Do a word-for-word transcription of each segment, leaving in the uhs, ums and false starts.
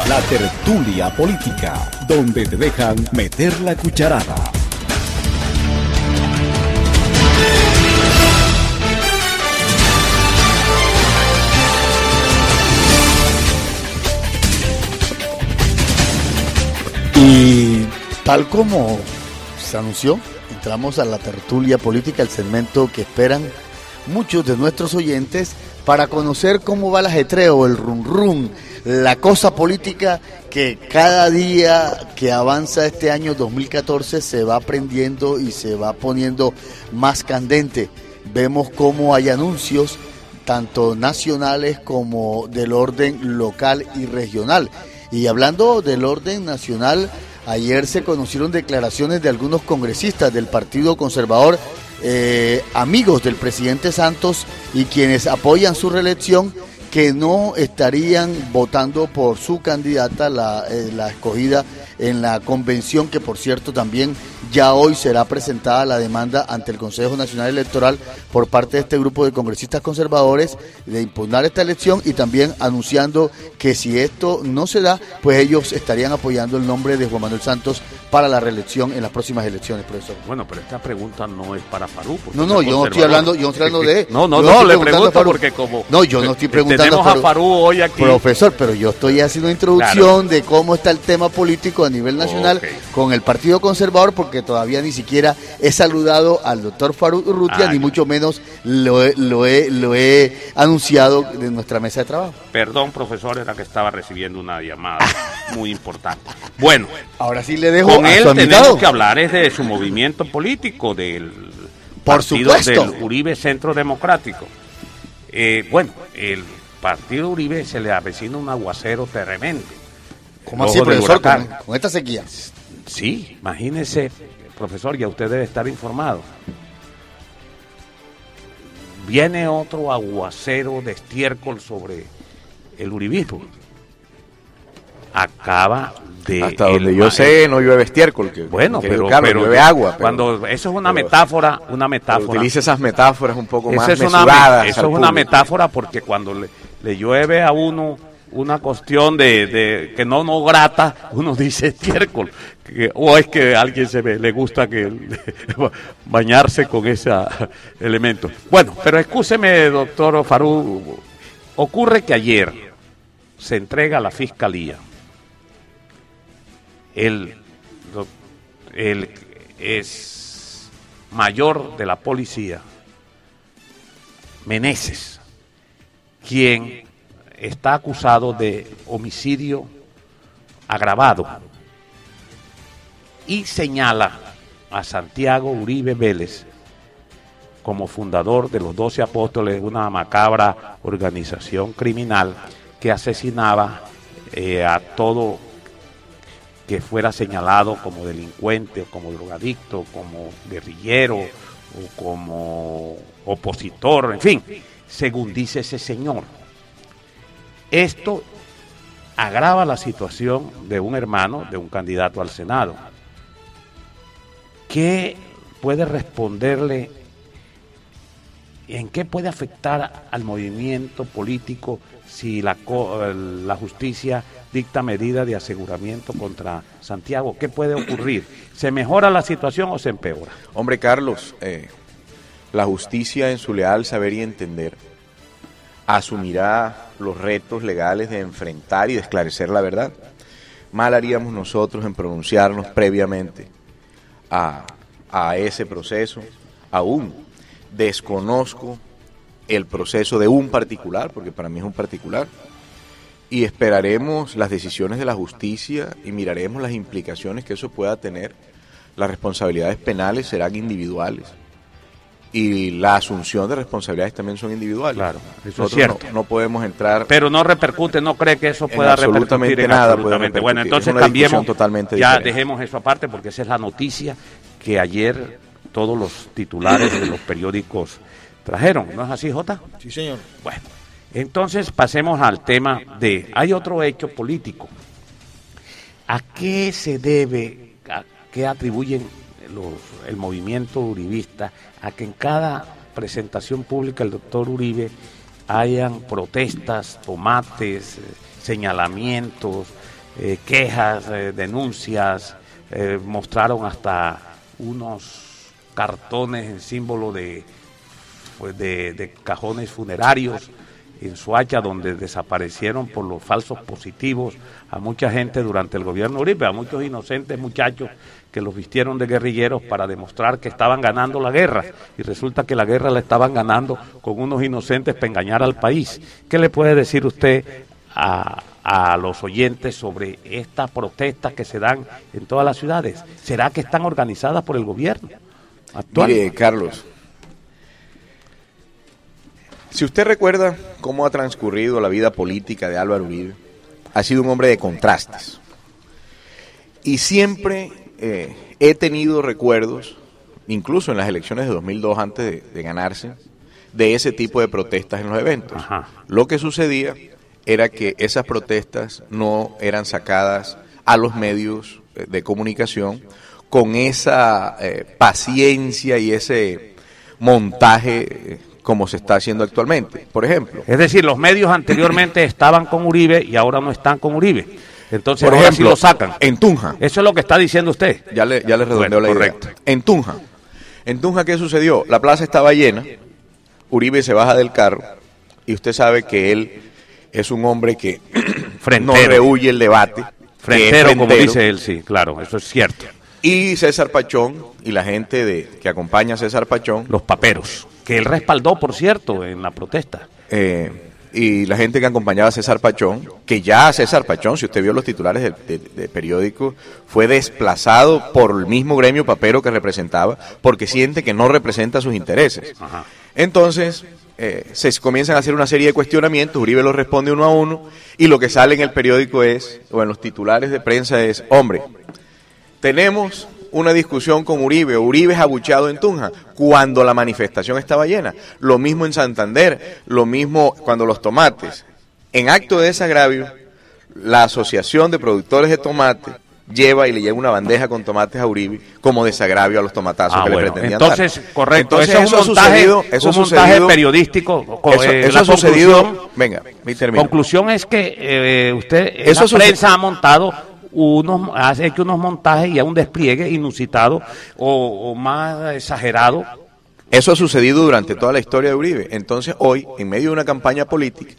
La tertulia política, donde te dejan meter la cucharada. Y tal como se anunció, entramos a la tertulia política, el segmento que esperan muchos de nuestros oyentes para conocer cómo va el ajetreo, el rum rum, la cosa política que cada día que avanza este año dos mil catorce se va prendiendo y se va poniendo más candente. Vemos cómo hay anuncios tanto nacionales como del orden local y regional. Y hablando del orden nacional, ayer se conocieron declaraciones de algunos congresistas del Partido Conservador, eh, amigos del presidente Santos y quienes apoyan su reelección, que no estarían votando por su candidata, la, eh, la escogida en la convención, que por cierto también ya hoy será presentada la demanda ante el Consejo Nacional Electoral por parte de este grupo de congresistas conservadores de impugnar esta elección, y también anunciando que si esto no se da, pues ellos estarían apoyando el nombre de Juan Manuel Santos para la reelección en las próximas elecciones, profesor. Bueno, pero esta pregunta no es para Farú. No, no, yo no estoy hablando, yo no estoy hablando de... No, no, no, le pregunto porque como... No, yo no estoy preguntando tenemos a Farú, a Farú hoy aquí. Profesor, pero yo estoy haciendo una introducción, claro, de cómo está el tema político a nivel nacional, okay, con el Partido Conservador, porque todavía ni siquiera he saludado al doctor Farú Urrutia, ah, ni mucho menos lo he, lo, he, lo he anunciado de nuestra mesa de trabajo. Perdón, profesor, era que estaba recibiendo una llamada muy importante. Bueno, ahora sí le dejo con a él su tenemos invitado. que hablar es de su movimiento político, del Por partido supuesto. del Uribe Centro Democrático. Eh, bueno, el partido Uribe se le avecina un aguacero tremendo. ¿Cómo así, profesor, con, con esta sequía? Sí, imagínese, profesor, ya usted debe estar informado. Viene otro aguacero de estiércol sobre el uribismo. Acaba de... Hasta donde yo sé, no llueve estiércol. Que, bueno, que pero, Carlos, pero llueve agua. Pero, cuando eso es una pero, metáfora, una metáfora. Utilice esas metáforas un poco más es mesuradas. Una, eso es una metáfora porque cuando le, le llueve a uno una cuestión de, de que no nos grata, uno dice estiércol, que, o es que a alguien se ve, le gusta que bañarse con ese elemento. Bueno, pero excúseme, doctor Farú, ocurre que ayer se entrega a la Fiscalía el, el es mayor de la policía, Meneses, quien está acusado de homicidio agravado y señala a Santiago Uribe Vélez como fundador de los Doce Apóstoles, una macabra organización criminal que asesinaba eh, a todo que fuera señalado como delincuente, o como drogadicto, como guerrillero, o como opositor, en fin, según dice ese señor. Esto agrava la situación de un hermano, de un candidato al Senado. ¿Qué puede responderle? ¿En qué puede afectar al movimiento político si la, la justicia dicta medida de aseguramiento contra Santiago? ¿Qué puede ocurrir? ¿Se mejora la situación o se empeora? Hombre, Carlos, eh, la justicia en su leal saber y entender asumirá los retos legales de enfrentar y de esclarecer la verdad. Mal haríamos nosotros en pronunciarnos previamente a, a ese proceso. Aún desconozco el proceso de un particular, porque para mí es un particular, y esperaremos las decisiones de la justicia y miraremos las implicaciones que eso pueda tener. Las responsabilidades penales serán individuales y la asunción de responsabilidades también son individuales. Claro, eso Nosotros es cierto. No, no podemos entrar... Pero no repercute, no cree que eso pueda absolutamente repercutir en nada absolutamente. Puede Bueno, entonces cambiemos, totalmente ya diferente. Dejemos eso aparte porque esa es la noticia que ayer todos los titulares de los periódicos trajeron. ¿No es así, Jota? Sí, señor. Bueno, entonces pasemos al tema de... Hay otro hecho político. ¿A qué se debe, a qué atribuyen los, el movimiento uribista a que en cada presentación pública el doctor Uribe hayan protestas, tomates, señalamientos, eh, quejas, eh, denuncias, eh, mostraron hasta unos cartones en símbolo de, pues de, de cajones funerarios en Soacha, donde desaparecieron por los falsos positivos a mucha gente durante el gobierno Uribe, a muchos inocentes muchachos que los vistieron de guerrilleros para demostrar que estaban ganando la guerra, y resulta que la guerra la estaban ganando con unos inocentes para engañar al país. ¿Qué le puede decir usted a, a los oyentes sobre estas protestas que se dan en todas las ciudades? ¿Será que están organizadas por el gobierno actual? Mire, Carlos, si usted recuerda cómo ha transcurrido la vida política de Álvaro Uribe, ha sido un hombre de contrastes. Y siempre eh, he tenido recuerdos, incluso en las elecciones de dos mil dos, antes de, de ganarse, de ese tipo de protestas en los eventos. Ajá. Lo que sucedía era que esas protestas no eran sacadas a los medios de comunicación con esa eh, paciencia y ese montaje eh, como se está haciendo actualmente, por ejemplo. Es decir, los medios anteriormente estaban con Uribe y ahora no están con Uribe. Entonces, por ahora ejemplo, sí lo sacan. En Tunja. Eso es lo que está diciendo usted. Ya le, ya le redondeo Bueno, la idea. correcto. En Tunja. En Tunja, ¿qué sucedió? La plaza estaba llena, Uribe se baja del carro y usted sabe que él es un hombre que no rehuye el debate. Frentero, frentero, como dice él, sí, claro, eso es cierto. Y César Pachón y la gente de que acompaña a César Pachón. Los paperos, que él respaldó, por cierto, en la protesta. Eh, y la gente que acompañaba a César Pachón, que ya César Pachón, si usted vio los titulares del de, de periódico, fue desplazado por el mismo gremio papero que representaba, porque siente que no representa sus intereses. Ajá. Entonces, eh, se comienzan a hacer una serie de cuestionamientos, Uribe los responde uno a uno, y lo que sale en el periódico es, o en los titulares de prensa es, hombre, tenemos una discusión con Uribe, Uribe es abucheado en Tunja, cuando la manifestación estaba llena. Lo mismo en Santander, lo mismo cuando los tomates. En acto de desagravio, la Asociación de Productores de Tomate lleva y le lleva una bandeja con tomates a Uribe como desagravio a los tomatazos Ah, que bueno, le pretendían entonces, dar. correcto, Entonces, eso es eso un ha montaje, sucedido, eso un ha montaje sucedido, periodístico. Co- Eso, eh, eso la ha sucedido, conclusión- venga, mi término. Conclusión es que eh, usted, en Eso la sucede- prensa ha montado unos, ha hecho unos montajes y a un despliegue inusitado o, o más exagerado. Eso ha sucedido durante toda la historia de Uribe. Entonces hoy, en medio de una campaña política,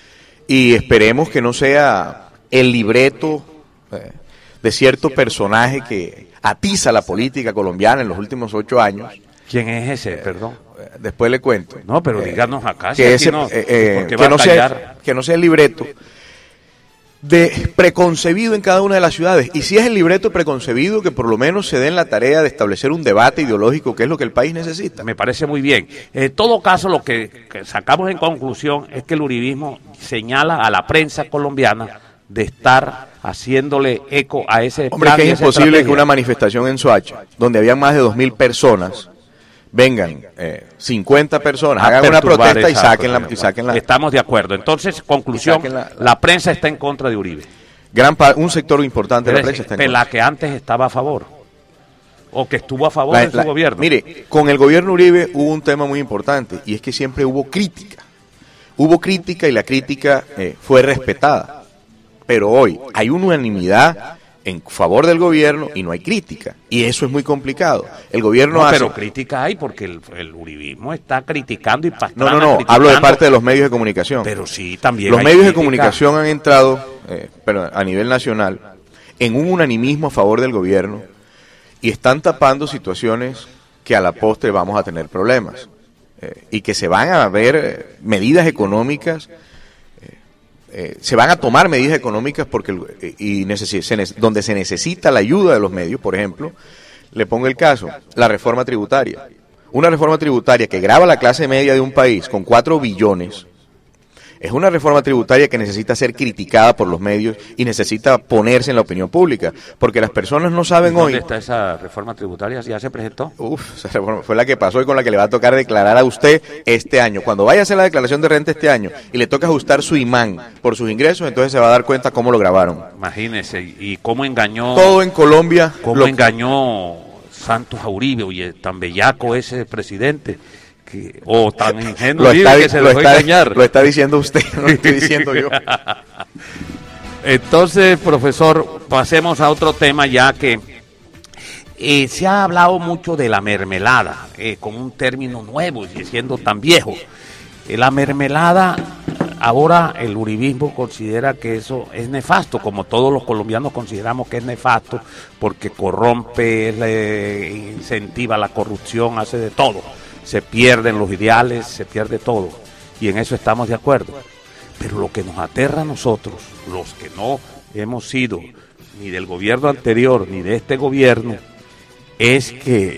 y esperemos que no sea el libreto eh, de cierto personaje que atiza la política colombiana en los últimos ocho años. ¿Quién es ese? Perdón. Eh, Después le cuento. No, pero Eh, díganos acá. si que, aquí ese, no, eh, eh, porque va que, a no sea, callar. que no sea el libreto de preconcebido en cada una de las ciudades. Y si es el libreto preconcebido, que por lo menos se den la tarea de establecer un debate ideológico, que es lo que el país necesita. Me parece muy bien. En todo caso, lo que, que sacamos en conclusión es que el uribismo señala a la prensa colombiana de estar haciéndole eco a ese Hombre, plan que y es esa imposible que estrategia. una manifestación en Soacha, donde habían más de dos mil personas, vengan eh, cincuenta personas, a hagan una perturbar protesta y esa saquen la, y protesta. saquen la Estamos de acuerdo. Entonces, conclusión, saquen la- la, prensa está en contra de Uribe. gran pa- un sector importante de la Pero, prensa está en pero contra. la que antes estaba a favor o que estuvo a favor La- de su la- gobierno. Mire, con el gobierno Uribe hubo un tema muy importante, y es que siempre hubo crítica. Hubo crítica y la crítica eh, fue respetada. Pero hoy hay una unanimidad en favor del gobierno y no hay crítica. Y eso es muy complicado. El gobierno No, hace... pero crítica hay porque el, el uribismo está criticando y No, Pastrana no, no, criticando. hablo de parte de los medios de comunicación. Pero sí, también Los hay medios de crítica. comunicación han entrado, eh, pero a nivel nacional, en un unanimismo a favor del gobierno y están tapando situaciones que a la postre vamos a tener problemas eh, y que se van a ver eh, medidas económicas, eh, eh, se van a tomar medidas económicas porque el- eh, y necesi- se ne- donde se necesita la ayuda de los medios. Por ejemplo, le pongo el caso, la reforma tributaria. Una reforma tributaria que grava la clase media de un país con cuatro billones. Es una reforma tributaria que necesita ser criticada por los medios y necesita ponerse en la opinión pública, porque las personas no saben ¿Dónde hoy. está esa reforma tributaria? ¿Ya se presentó? Uf, esa reforma fue la que pasó y con la que le va a tocar declarar a usted este año. Cuando vaya a hacer la declaración de renta este año y le toca ajustar su imán por sus ingresos, entonces se va a dar cuenta cómo lo grabaron. Imagínese, y cómo engañó, Todo en Colombia. cómo lo- engañó Santos a Uribe, oye, tan bellaco ese presidente, que, o tan ingenuo lo Uribe está, que se lo dejó está- engañar. lo está diciendo usted, no lo estoy diciendo yo. entonces, profesor, pasemos a otro tema ya que eh, se ha hablado mucho de la mermelada, eh, como un término nuevo y siendo tan viejo. Eh, la mermelada, ahora el uribismo considera que eso es nefasto, como todos los colombianos consideramos que es nefasto, porque corrompe, le incentiva la corrupción, hace de todo. Se pierden los ideales, se pierde todo, y en eso estamos de acuerdo. Pero lo que nos aterra a nosotros, los que no hemos sido ni del gobierno anterior ni de este gobierno, es que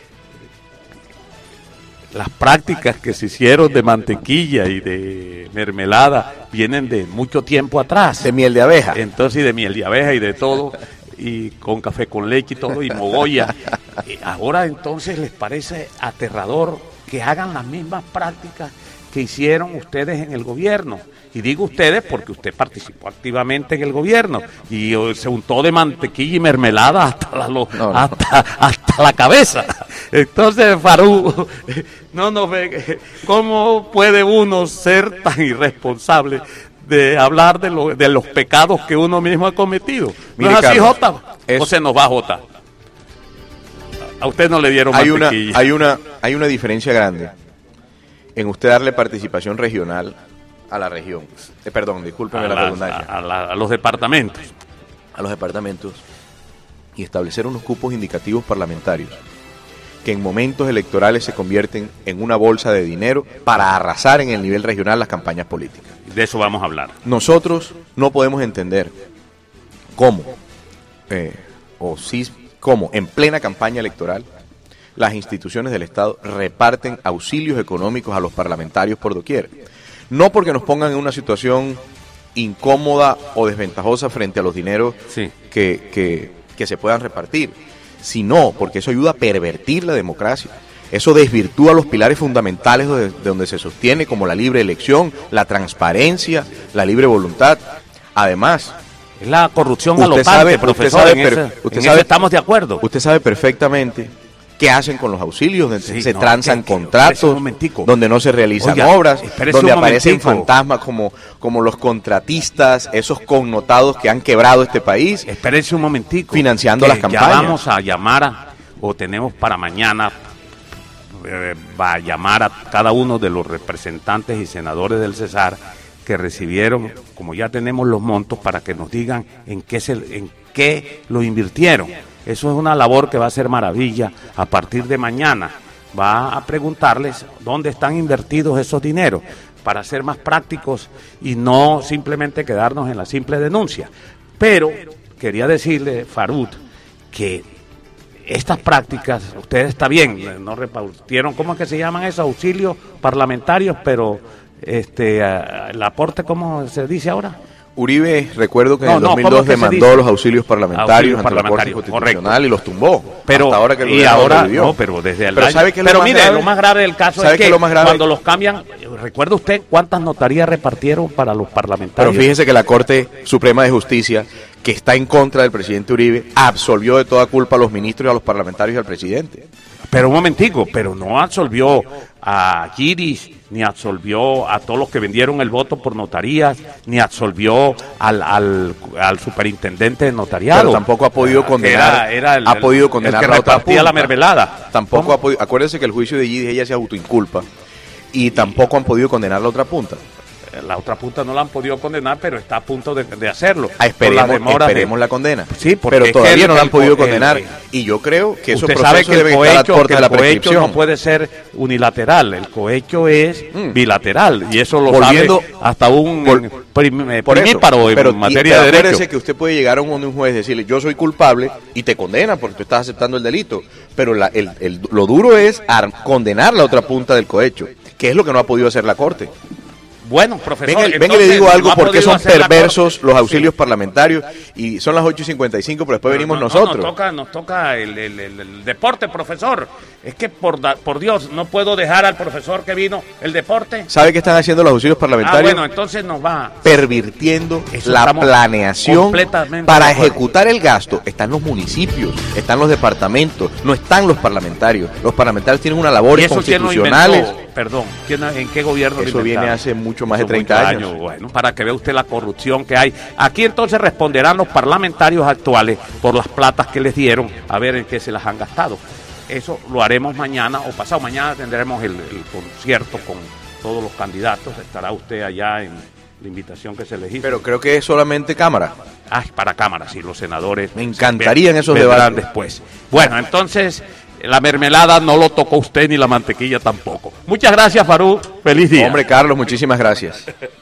las prácticas que se hicieron de mantequilla y de mermelada vienen de mucho tiempo atrás. De miel de abeja. Entonces, y de miel de abeja y de todo, y con café con leche y todo, y mogolla. Y ahora entonces les parece aterrador que hagan las mismas prácticas que hicieron ustedes en el gobierno. Y digo ustedes porque usted participó activamente en el gobierno y se untó de mantequilla y mermelada hasta la, lo, no, no. Hasta, hasta la cabeza. Entonces, Farú, no nos ve, ¿cómo puede uno ser tan irresponsable de hablar de, lo, de los pecados que uno mismo ha cometido? ¿No es así, Jota? ¿O se nos va, Jota? A usted no le dieron hay mantequilla. Una, hay, una, hay una diferencia grande en usted darle participación regional a la región. Eh, perdón, discúlpeme la redundancia. A, la, a los departamentos. A los departamentos. Y establecer unos cupos indicativos parlamentarios que en momentos electorales se convierten en una bolsa de dinero para arrasar en el nivel regional las campañas políticas. De eso vamos a hablar. Nosotros no podemos entender cómo, eh, o sí, cómo en plena campaña electoral las instituciones del Estado reparten auxilios económicos a los parlamentarios por doquier. No porque nos pongan en una situación incómoda o desventajosa frente a los dineros sí. que, que, que se puedan repartir, sino porque eso ayuda a pervertir la democracia. Eso desvirtúa los pilares fundamentales de, de donde se sostiene, como la libre elección, la transparencia, la libre voluntad. Además, es la corrupción galopante, sabe, profesor, usted sabe, en, ese, usted en sabe, eso estamos de acuerdo. Usted sabe perfectamente qué hacen con los auxilios, donde sí, se no, transan que, contratos, donde no se realizan Oiga, obras, donde aparecen fantasmas como, como los contratistas, esos connotados que han quebrado este país. Espérese un momentico. Financiando las campañas. Ya vamos a llamar, a, o tenemos para mañana, eh, va a llamar a cada uno de los representantes y senadores del Cesar que recibieron, como ya tenemos los montos, para que nos digan en qué, se, en qué lo invirtieron. Eso es una labor que va a ser maravilla a partir de mañana. Va a preguntarles dónde están invertidos esos dineros para ser más prácticos y no simplemente quedarnos en la simple denuncia. Pero quería decirle, Farud, que estas prácticas, ustedes está bien, no repartieron, ¿cómo es que se llaman esos auxilios parlamentarios? Pero este el aporte, ¿cómo se dice ahora? Uribe, recuerdo que en no, el dos mil dos no, demandó los auxilios parlamentarios, auxilios ante parlamentarios, la Corte Constitucional, correcto. Y los tumbó. Pero hasta ahora que el y ahora revivió. No, pero desde el pero año, ¿sabe qué es pero lo mire, más grave? Lo más grave del caso es que, que cuando los cambian, ¿recuerda usted cuántas notarías repartieron para los parlamentarios? Pero fíjese que la Corte Suprema de Justicia, que está en contra del presidente Uribe, absolvió de toda culpa a los ministros y a los parlamentarios y al presidente. Pero un momentico, pero no absolvió a Giris, ni absolvió a todos los que vendieron el voto por notarías, ni absolvió al, al, al superintendente de notariado. Pero tampoco ha podido condenar, era, era el, ha podido condenar el que la otra punta. La mermelada. Tampoco ¿Cómo? ha podido, acuérdense que el juicio de Giris ella se autoinculpa y tampoco han podido condenar la otra punta. La otra punta no la han podido condenar, pero está a punto de, de hacerlo. Ah, esperemos, esperemos de... la condena. Sí, pero todavía el, no la han podido el, condenar. El, y yo creo que esos procesos que deben cohecho, estar a puerta de la prescripción. El cohecho no puede ser unilateral, el cohecho es mm. bilateral. Y eso lo Volviendo, sabe hasta un por, prim, por primíparo eso, en materia de derecho. Que usted puede llegar a un, un juez y decirle, yo soy culpable, y te condena porque tú estás aceptando el delito. Pero la, el, el, lo duro es condenar la otra punta del cohecho, que es lo que no ha podido hacer la Corte. Bueno, profesor, venga, venga y le digo algo, no porque son perversos los auxilios sí. parlamentarios, y son las ocho y cincuenta y cinco, pero después pero venimos no, nosotros. No, nos toca, nos toca el, el, el, el deporte, profesor. Es que por, por Dios, no puedo dejar al profesor que vino el deporte. ¿Sabe qué están haciendo los auxilios parlamentarios? Ah, bueno, entonces nos va. Pervirtiendo Eso la planeación para ejecutar el gasto. Están los municipios, están los departamentos, no están los parlamentarios. Los parlamentarios tienen una labor constitucionales. Perdón, ¿en qué gobierno? Eso viene hace mucho mucho más de Son treinta muchos años. Bueno, para que vea usted la corrupción que hay. Aquí entonces responderán los parlamentarios actuales por las platas que les dieron, a ver en qué se las han gastado. Eso lo haremos mañana o pasado. Mañana tendremos el, el concierto con todos los candidatos. Estará usted allá en la invitación que se les hizo. Pero creo que es solamente Cámara. Ay, para Cámara, sí, los senadores. Me encantarían esos vendrán debates. después. Bueno, entonces, la mermelada no lo tocó usted ni la mantequilla tampoco. Muchas gracias, Farú. Feliz día. Hombre, Carlos, muchísimas gracias.